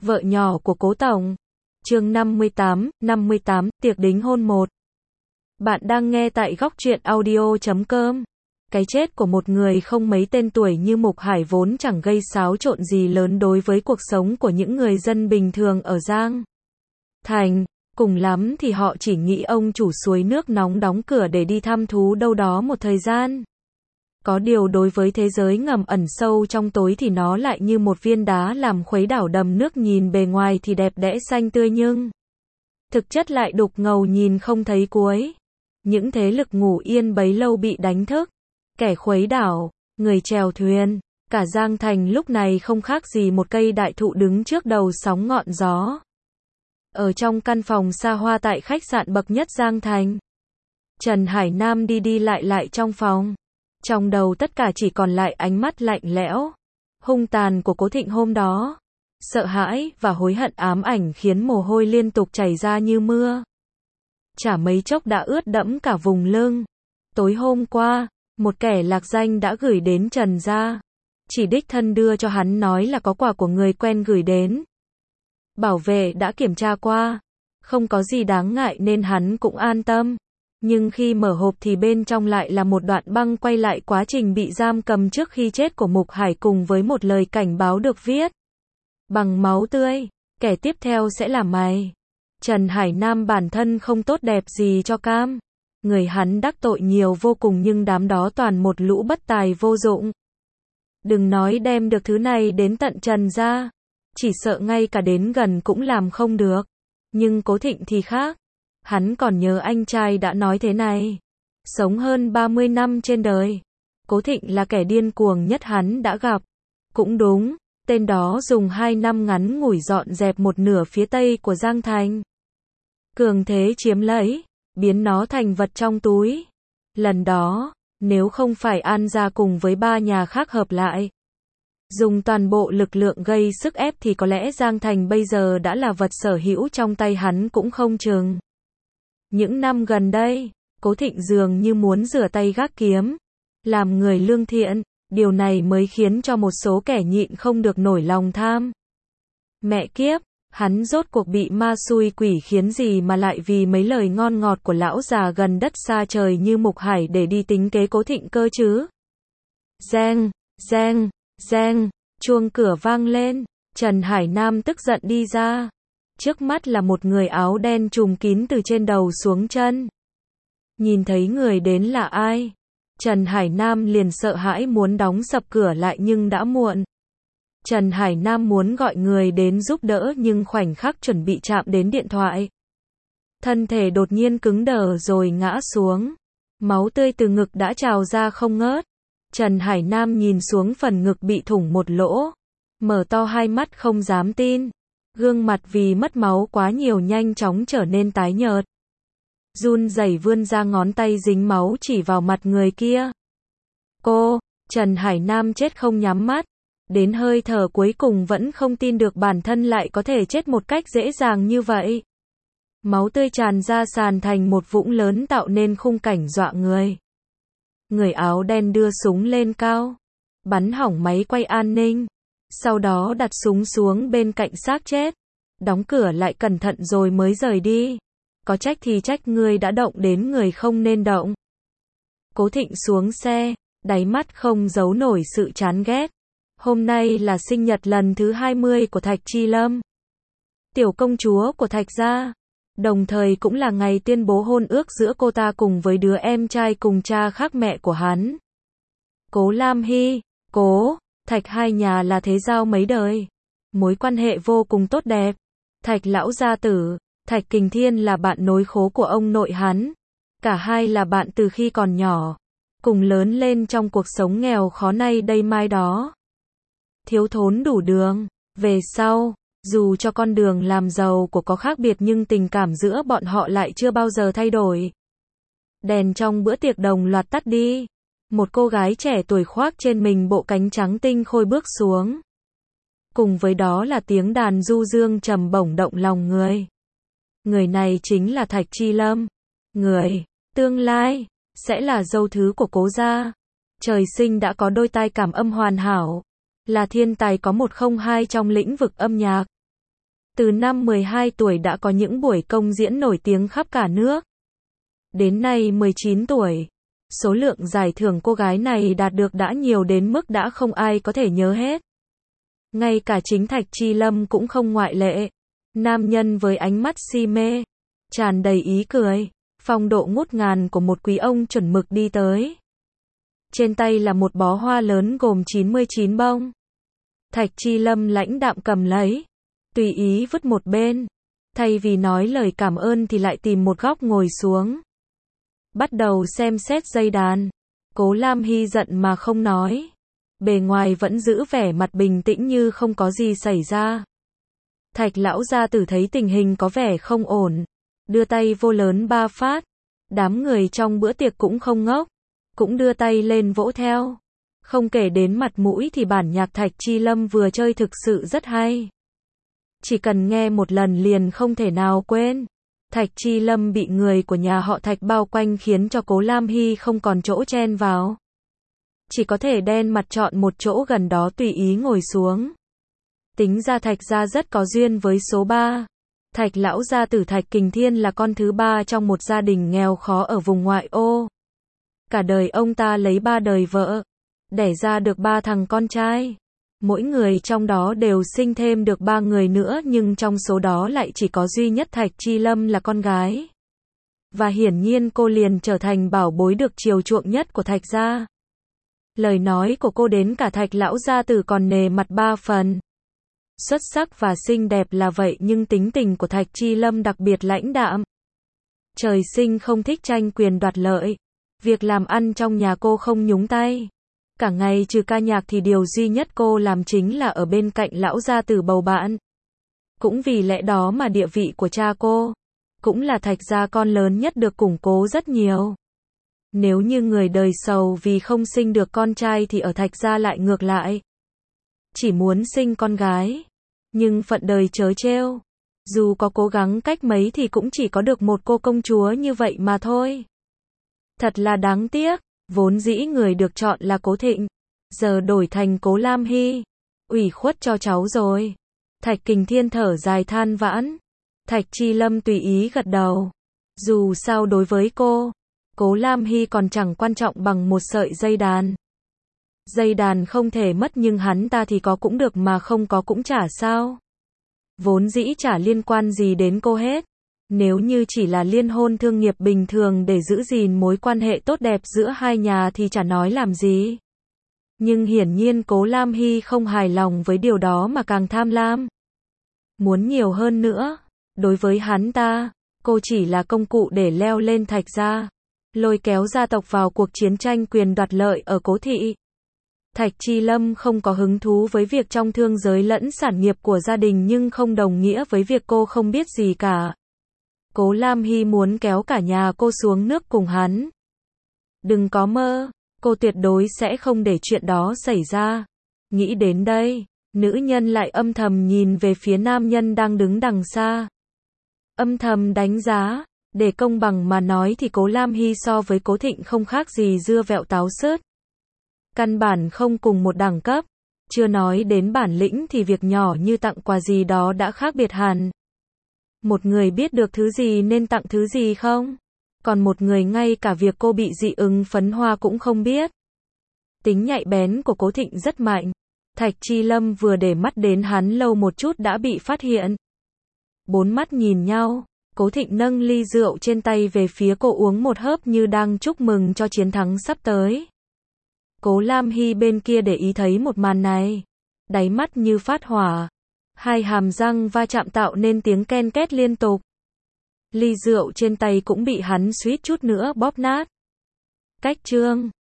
Vợ nhỏ của Cố Tổng. Chương 58, tiệc đính hôn 1. Bạn đang nghe tại góc truyện audio.com. Cái chết của một người không mấy tên tuổi như Mục Hải vốn chẳng gây xáo trộn gì lớn đối với cuộc sống của những người dân bình thường ở Giang Thành. Cùng lắm thì họ chỉ nghĩ ông chủ suối nước nóng đóng cửa để đi thăm thú đâu đó một thời gian. Có điều đối với thế giới ngầm ẩn sâu trong tối thì nó lại như một viên đá làm khuấy đảo đầm nước, nhìn bề ngoài thì đẹp đẽ xanh tươi nhưng thực chất lại đục ngầu nhìn không thấy cuối. Những thế lực ngủ yên bấy lâu bị đánh thức. Kẻ khuấy đảo, người chèo thuyền, cả Giang Thành lúc này không khác gì một cây đại thụ đứng trước đầu sóng ngọn gió. Ở trong căn phòng xa hoa tại khách sạn bậc nhất Giang Thành, Trần Hải Nam đi đi lại trong phòng. Trong đầu tất cả chỉ còn lại ánh mắt lạnh lẽo, hung tàn của Cố Thịnh hôm đó. Sợ hãi và hối hận ám ảnh khiến mồ hôi liên tục chảy ra như mưa. Chả mấy chốc đã ướt đẫm cả vùng lưng. Tối hôm qua, một kẻ lạc danh đã gửi đến Trần gia. Chỉ đích thân đưa cho hắn, nói là có quà của người quen gửi đến. Bảo vệ đã kiểm tra qua, không có gì đáng ngại nên hắn cũng an tâm. Nhưng khi mở hộp thì bên trong lại là một đoạn băng quay lại quá trình bị giam cầm trước khi chết của Mục Hải, cùng với một lời cảnh báo được viết bằng máu tươi: kẻ tiếp theo sẽ là mày. Trần Hải Nam bản thân không tốt đẹp gì cho cam. Người hắn đắc tội nhiều vô cùng nhưng đám đó toàn một lũ bất tài vô dụng. Đừng nói đem được thứ này đến tận Trần gia, chỉ sợ ngay cả đến gần cũng làm không được. Nhưng Cố Thịnh thì khác. Hắn còn nhớ anh trai đã nói thế này. Sống hơn 30 năm trên đời, Cố Thịnh là kẻ điên cuồng nhất hắn đã gặp. Cũng đúng, tên đó dùng 2 năm ngắn ngủi dọn dẹp một nửa phía tây của Giang Thành. Cường thế chiếm lấy, biến nó thành vật trong túi. Lần đó, nếu không phải An gia cùng với 3 nhà khác hợp lại, dùng toàn bộ lực lượng gây sức ép thì có lẽ Giang Thành bây giờ đã là vật sở hữu trong tay hắn cũng không chừng. Những năm gần đây, Cố Thịnh dường như muốn rửa tay gác kiếm, làm người lương thiện, điều này mới khiến cho một số kẻ nhịn không được nổi lòng tham. Mẹ kiếp, hắn rốt cuộc bị ma xui quỷ khiến gì mà lại vì mấy lời ngon ngọt của lão già gần đất xa trời như Mục Hải để đi tính kế Cố Thịnh cơ chứ? Reng, reng, reng, chuông cửa vang lên, Trần Hải Nam tức giận đi ra. Trước mắt là một người áo đen trùm kín từ trên đầu xuống chân. Nhìn thấy người đến là ai, Trần Hải Nam liền sợ hãi muốn đóng sập cửa lại nhưng đã muộn. Trần Hải Nam muốn gọi người đến giúp đỡ nhưng khoảnh khắc chuẩn bị chạm đến điện thoại, thân thể đột nhiên cứng đờ rồi ngã xuống. Máu tươi từ ngực đã trào ra không ngớt. Trần Hải Nam nhìn xuống phần ngực bị thủng một lỗ, mở to hai mắt không dám tin. Gương mặt vì mất máu quá nhiều nhanh chóng trở nên tái nhợt. Run rẩy vươn ra ngón tay dính máu chỉ vào mặt người kia. Cô, Trần Hải Nam chết không nhắm mắt. Đến hơi thở cuối cùng vẫn không tin được bản thân lại có thể chết một cách dễ dàng như vậy. Máu tươi tràn ra sàn thành một vũng lớn tạo nên khung cảnh dọa người. Người áo đen đưa súng lên cao, bắn hỏng máy quay an ninh. Sau đó đặt súng xuống bên cạnh xác chết, đóng cửa lại cẩn thận rồi mới rời đi. Có trách thì trách ngươi đã động đến người không nên động. Cố Thịnh xuống xe, đáy mắt không giấu nổi sự chán ghét. Hôm nay là sinh nhật lần thứ 20 của Thạch Chi Lâm, tiểu công chúa của Thạch gia. Đồng thời cũng là ngày tuyên bố hôn ước giữa cô ta cùng với đứa em trai cùng cha khác mẹ của hắn, Cố Lam Hy. Cố Thạch hai nhà là thế giao mấy đời, mối quan hệ vô cùng tốt đẹp. Thạch lão gia tử, Thạch Kình Thiên là bạn nối khố của ông nội hắn. Cả hai là bạn từ khi còn nhỏ, cùng lớn lên trong cuộc sống nghèo khó nay đây mai đó. Thiếu thốn đủ đường. Về sau, dù cho con đường làm giàu của có khác biệt nhưng tình cảm giữa bọn họ lại chưa bao giờ thay đổi. Đèn trong bữa tiệc đồng loạt tắt đi. Một cô gái trẻ tuổi khoác trên mình bộ cánh trắng tinh khôi bước xuống. Cùng với đó là tiếng đàn du dương trầm bổng động lòng người. Người này chính là Thạch Chi Lâm. Người tương lai sẽ là dâu thứ của Cố gia. Trời sinh đã có đôi tai cảm âm hoàn hảo, là thiên tài có 102 trong lĩnh vực âm nhạc. Từ năm 12 tuổi đã có những buổi công diễn nổi tiếng khắp cả nước. Đến nay 19 tuổi, số lượng giải thưởng cô gái này đạt được đã nhiều đến mức đã không ai có thể nhớ hết. Ngay cả chính Thạch Chi Lâm cũng không ngoại lệ. Nam nhân với ánh mắt si mê, tràn đầy ý cười, phong độ ngút ngàn của một quý ông chuẩn mực đi tới. Trên tay là một bó hoa lớn gồm 99 bông. Thạch Chi Lâm lãnh đạm cầm lấy, tùy ý vứt một bên. Thay vì nói lời cảm ơn thì lại tìm một góc ngồi xuống. Bắt đầu xem xét dây đàn. Cố Lam Hy giận mà không nói. Bề ngoài vẫn giữ vẻ mặt bình tĩnh như không có gì xảy ra. Thạch lão gia tử thấy tình hình có vẻ không ổn, đưa tay vô lớn 3 phát. Đám người trong bữa tiệc cũng không ngốc, cũng đưa tay lên vỗ theo. Không kể đến mặt mũi thì bản nhạc Thạch Chi Lâm vừa chơi thực sự rất hay. Chỉ cần nghe một lần liền không thể nào quên. Thạch Chi Lâm bị người của nhà họ Thạch bao quanh khiến cho Cố Lam Hy không còn chỗ chen vào. Chỉ có thể đen mặt chọn một chỗ gần đó tùy ý ngồi xuống. Tính ra Thạch gia rất có duyên với số 3. Thạch lão gia tử Thạch Kình Thiên là con thứ 3 trong một gia đình nghèo khó ở vùng ngoại ô. Cả đời ông ta lấy 3 đời vợ, đẻ ra được 3 thằng con trai. Mỗi người trong đó đều sinh thêm được 3 người nữa, nhưng trong số đó lại chỉ có duy nhất Thạch Chi Lâm là con gái. Và hiển nhiên cô liền trở thành bảo bối được chiều chuộng nhất của Thạch gia. Lời nói của cô đến cả Thạch lão gia tử còn nề mặt 3 phần. Xuất sắc và xinh đẹp là vậy, nhưng tính tình của Thạch Chi Lâm đặc biệt lãnh đạm. Trời sinh không thích tranh quyền đoạt lợi. Việc làm ăn trong nhà cô không nhúng tay. Cả ngày trừ ca nhạc thì điều duy nhất cô làm chính là ở bên cạnh lão gia tử bầu bạn. Cũng vì lẽ đó mà địa vị của cha cô, cũng là Thạch gia con lớn nhất, được củng cố rất nhiều. Nếu như người đời sầu vì không sinh được con trai thì ở Thạch gia lại ngược lại. Chỉ muốn sinh con gái. Nhưng phận đời trớ trêu. Dù có cố gắng cách mấy thì cũng chỉ có được một cô công chúa như vậy mà thôi. Thật là đáng tiếc. Vốn dĩ người được chọn là Cố Thịnh, giờ đổi thành Cố Lam Hy. Ủy khuất cho cháu rồi. Thạch Kình Thiên thở dài than vãn. Thạch Chi Lâm tùy ý gật đầu. Dù sao đối với cô, Cố Lam Hy còn chẳng quan trọng bằng một sợi dây đàn. Dây đàn không thể mất nhưng hắn ta thì có cũng được mà không có cũng chả sao. Vốn dĩ chả liên quan gì đến cô hết. Nếu như chỉ là liên hôn thương nghiệp bình thường để giữ gìn mối quan hệ tốt đẹp giữa hai nhà thì chả nói làm gì. Nhưng hiển nhiên Cố Lam Hy không hài lòng với điều đó mà càng tham lam. Muốn nhiều hơn nữa. Đối với hắn ta, cô chỉ là công cụ để leo lên Thạch gia, lôi kéo gia tộc vào cuộc chiến tranh quyền đoạt lợi ở Cố thị. Thạch Chi Lâm không có hứng thú với việc trong thương giới lẫn sản nghiệp của gia đình, nhưng không đồng nghĩa với việc cô không biết gì cả. Cố Lam Hy muốn kéo cả nhà cô xuống nước cùng hắn. Đừng có mơ, cô tuyệt đối sẽ không để chuyện đó xảy ra. Nghĩ đến đây, nữ nhân lại âm thầm nhìn về phía nam nhân đang đứng đằng xa. Âm thầm đánh giá, để công bằng mà nói thì Cố Lam Hy so với Cố Thịnh không khác gì dưa vẹo táo sớt. Căn bản không cùng một đẳng cấp. Chưa nói đến bản lĩnh thì việc nhỏ như tặng quà gì đó đã khác biệt hẳn. Một người biết được thứ gì nên tặng thứ gì không? Còn một người ngay cả việc cô bị dị ứng phấn hoa cũng không biết. Tính nhạy bén của Cố Thịnh rất mạnh. Thạch Chi Lâm vừa để mắt đến hắn lâu một chút đã bị phát hiện. 4 mắt nhìn nhau, Cố Thịnh nâng ly rượu trên tay về phía cô uống một hớp như đang chúc mừng cho chiến thắng sắp tới. Cố Lam Hy bên kia để ý thấy một màn này, đáy mắt như phát hỏa. Hai hàm răng va chạm tạo nên tiếng ken két liên tục. Ly rượu trên tay cũng bị hắn suýt chút nữa bóp nát. Cách chương